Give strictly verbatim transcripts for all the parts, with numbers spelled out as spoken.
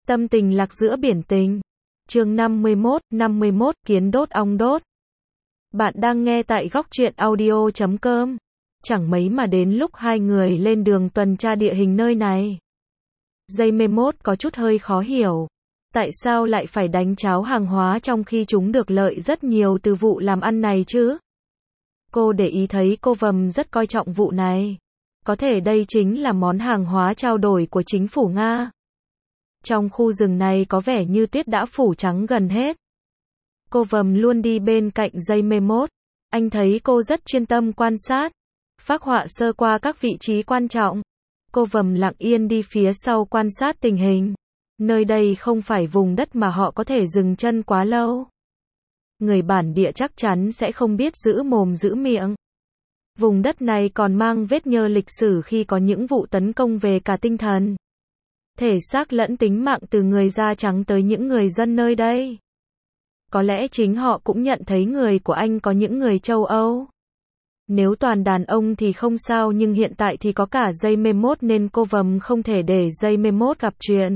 Tâm tình lạc giữa biển tình. Chương năm mươi mốt, năm mươi mốt, kiến đốt ong đốt. Bạn đang nghe tại góc truyện audio chấm com. Chẳng mấy mà đến lúc hai người lên đường tuần tra địa hình nơi này. Giây mê mốt có chút hơi khó hiểu. Tại sao lại phải đánh cháo hàng hóa trong khi chúng được lợi rất nhiều từ vụ làm ăn này chứ? Cô để ý thấy cô Vầm rất coi trọng vụ này. Có thể đây chính là món hàng hóa trao đổi của chính phủ Nga. Trong khu rừng này có vẻ như tuyết đã phủ trắng gần hết. Cô Vầm luôn đi bên cạnh Giây mê mốt. Anh thấy cô rất chuyên tâm quan sát, phác họa sơ qua các vị trí quan trọng. Cô Vầm lặng yên đi phía sau quan sát tình hình. Nơi đây không phải vùng đất mà họ có thể dừng chân quá lâu. Người bản địa chắc chắn sẽ không biết giữ mồm giữ miệng. Vùng đất này còn mang vết nhơ lịch sử khi có những vụ tấn công về cả tinh thần, thể xác lẫn tính mạng từ người da trắng tới những người dân nơi đây. Có lẽ chính họ cũng nhận thấy người của anh có những người châu Âu. Nếu toàn đàn ông thì không sao, nhưng hiện tại thì có cả Giây mê mốt nên cô Vầm không thể để Giây mê mốt gặp chuyện.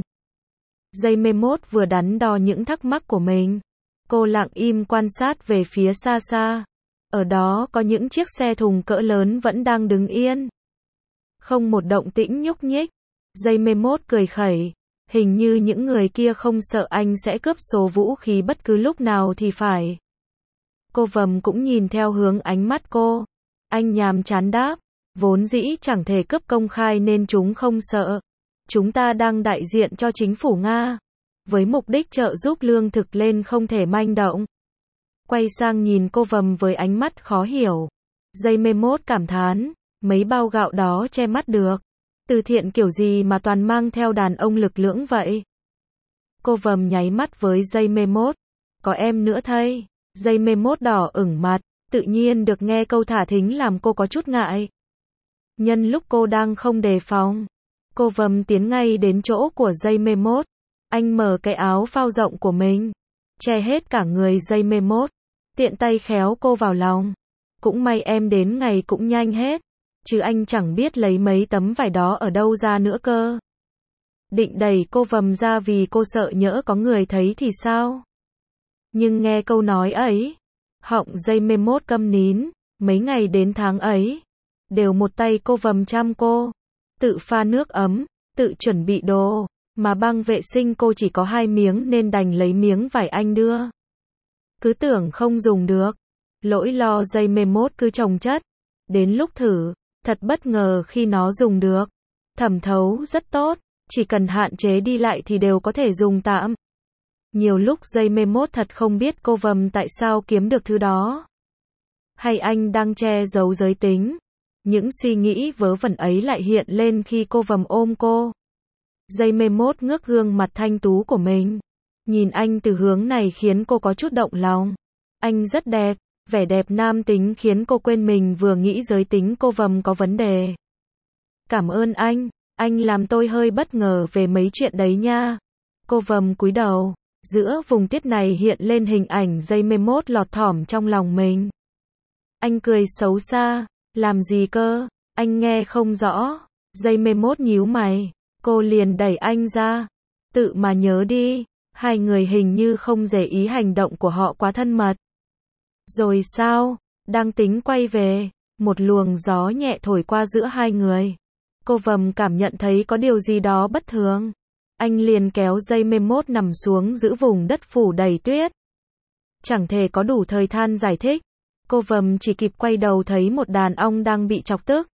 Giây mê mốt vừa đắn đo những thắc mắc của mình. Cô lặng im quan sát về phía xa xa. Ở đó có những chiếc xe thùng cỡ lớn vẫn đang đứng yên. Không một động tĩnh nhúc nhích. Giây mê mốt cười khẩy. Hình như những người kia không sợ anh sẽ cướp số vũ khí bất cứ lúc nào thì phải. Cô Vầm cũng nhìn theo hướng ánh mắt cô. Anh nhàm chán đáp. Vốn dĩ chẳng thể cướp công khai nên chúng không sợ. Chúng ta đang đại diện cho chính phủ Nga. Với mục đích trợ giúp lương thực lên không thể manh động. Quay sang nhìn cô Vầm với ánh mắt khó hiểu. Giây mê mốt cảm thán. Mấy bao gạo đó che mắt được. Từ thiện kiểu gì mà toàn mang theo đàn ông lực lưỡng vậy? Cô Vầm nháy mắt với Giây mê mốt. Có em nữa thay. Giây mê mốt đỏ ửng mặt. Tự nhiên được nghe câu thả thính làm cô có chút ngại. Nhân lúc cô đang không đề phòng, cô Vầm tiến ngay đến chỗ của Giây mê mốt. Anh mở cái áo phao rộng của mình, che hết cả người Giây mê mốt. Tiện tay khéo cô vào lòng. Cũng may em đến ngày cũng nhanh hết. Chứ anh chẳng biết lấy mấy tấm vải đó ở đâu ra nữa cơ. Định đẩy cô Vầm ra vì cô sợ nhỡ có người thấy thì sao. Nhưng nghe câu nói ấy, họng Giây mê mốt câm nín. Mấy ngày đến tháng ấy, đều một tay cô Vầm chăm cô. Tự pha nước ấm, tự chuẩn bị đồ. Mà băng vệ sinh cô chỉ có hai miếng nên đành lấy miếng vải anh đưa. Cứ tưởng không dùng được. Lỗi lo Giây mê mốt cứ chồng chất. Đến lúc thử, thật bất ngờ khi nó dùng được. Thẩm thấu rất tốt, chỉ cần hạn chế đi lại thì đều có thể dùng tạm. Nhiều lúc Giây mê mốt thật không biết cô Vầm tại sao kiếm được thứ đó. Hay anh đang che giấu giới tính. Những suy nghĩ vớ vẩn ấy lại hiện lên khi cô Vầm ôm cô. Giây mê mốt ngước gương mặt thanh tú của mình. Nhìn anh từ hướng này khiến cô có chút động lòng. Anh rất đẹp. Vẻ đẹp nam tính khiến cô quên mình vừa nghĩ giới tính cô Vầm có vấn đề. Cảm ơn anh. Anh làm tôi hơi bất ngờ về mấy chuyện đấy nha. Cô Vầm cúi đầu. Giữa vùng tiết này hiện lên hình ảnh Giây mê mốt lọt thỏm trong lòng mình. Anh cười xấu xa. Làm gì cơ? Anh nghe không rõ. Giây mê mốt nhíu mày. Cô liền đẩy anh ra. Tự mà nhớ đi. Hai người hình như không để ý hành động của họ quá thân mật. Rồi sao? Đang tính quay về. Một luồng gió nhẹ thổi qua giữa hai người. Cô Vầm cảm nhận thấy có điều gì đó bất thường. Anh liền kéo Giây mê mốt nằm xuống giữa vùng đất phủ đầy tuyết. Chẳng thể có đủ thời gian giải thích. Cô Vầm chỉ kịp quay đầu thấy một đàn ong đang bị chọc tức.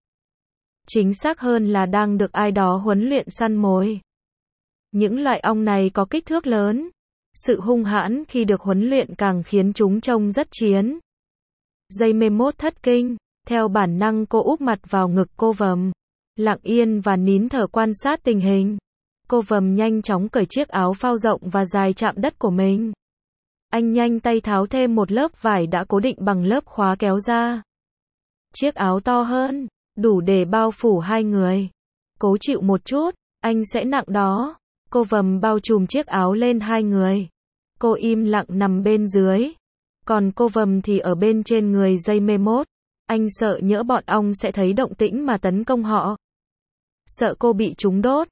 Chính xác hơn là đang được ai đó huấn luyện săn mồi. Những loại ong này có kích thước lớn. Sự hung hãn khi được huấn luyện càng khiến chúng trông rất chiến. Giây mê mốt thất kinh. Theo bản năng cô úp mặt vào ngực cô Vầm. Lặng yên và nín thở quan sát tình hình. Cô Vầm nhanh chóng cởi chiếc áo phao rộng và dài chạm đất của mình. Anh nhanh tay tháo thêm một lớp vải đã cố định bằng lớp khóa kéo ra. Chiếc áo to hơn, đủ để bao phủ hai người. Cố chịu một chút, anh sẽ nặng đó. Cô Vầm bao trùm chiếc áo lên hai người. Cô im lặng nằm bên dưới. Còn cô Vầm thì ở bên trên người Giây mê mốt. Anh sợ nhỡ bọn ong sẽ thấy động tĩnh mà tấn công họ. Sợ cô bị chúng đốt.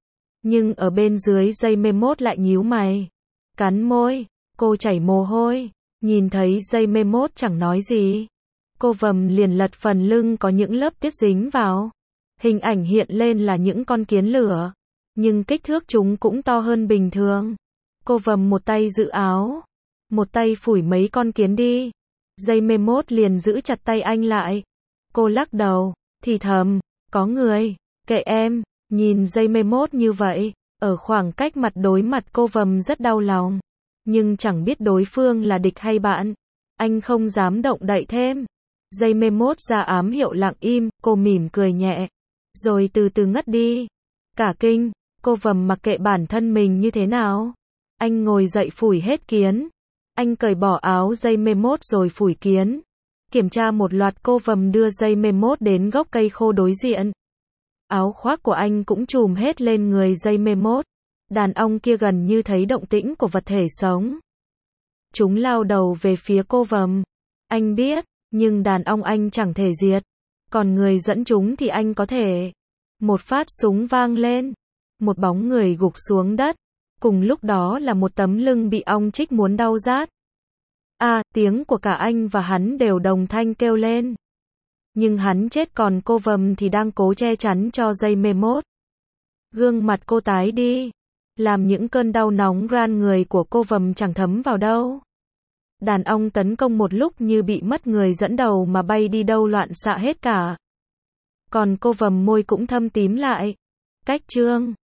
Nhưng ở bên dưới dây mê mốt lại nhíu mày, cắn môi, cô chảy mồ hôi, nhìn thấy dây mê mốt chẳng nói gì. Cô vầm liền lật phần lưng có những lớp tiết dính vào. Hình ảnh hiện lên là những con kiến lửa, nhưng kích thước chúng cũng to hơn bình thường. Cô vầm một tay giữ áo, một tay phủi mấy con kiến đi. Dây mê mốt liền giữ chặt tay anh lại. Cô lắc đầu, thì thầm, có người, kệ em. Nhìn dây mê mốt như vậy, ở khoảng cách mặt đối mặt cô vầm rất đau lòng. Nhưng chẳng biết đối phương là địch hay bạn. Anh không dám động đậy thêm. Dây mê mốt ra ám hiệu lặng im, cô mỉm cười nhẹ. Rồi từ từ ngất đi. Cả kinh, cô vầm mặc kệ bản thân mình như thế nào. Anh ngồi dậy phủi hết kiến. Anh cởi bỏ áo dây mê mốt rồi phủi kiến. Kiểm tra một loạt, cô vầm đưa dây mê mốt đến gốc cây khô đối diện. Áo khoác của anh cũng trùm hết lên người dây mê mốt. Đàn ong kia gần như thấy động tĩnh của vật thể sống. Chúng lao đầu về phía cô vầm. Anh biết, nhưng đàn ong anh chẳng thể diệt. Còn người dẫn chúng thì anh có thể. Một phát súng vang lên. Một bóng người gục xuống đất. Cùng lúc đó là một tấm lưng bị ong chích muốn đau rát. À, tiếng của cả anh và hắn đều đồng thanh kêu lên. Nhưng hắn chết, còn cô vầm thì đang cố che chắn cho dây mê mốt. Gương mặt cô tái đi. Làm những cơn đau nóng ran người của cô vầm chẳng thấm vào đâu. Đàn ong tấn công một lúc như bị mất người dẫn đầu mà bay đi đâu loạn xạ hết cả. Còn cô vầm môi cũng thâm tím lại. Cách chương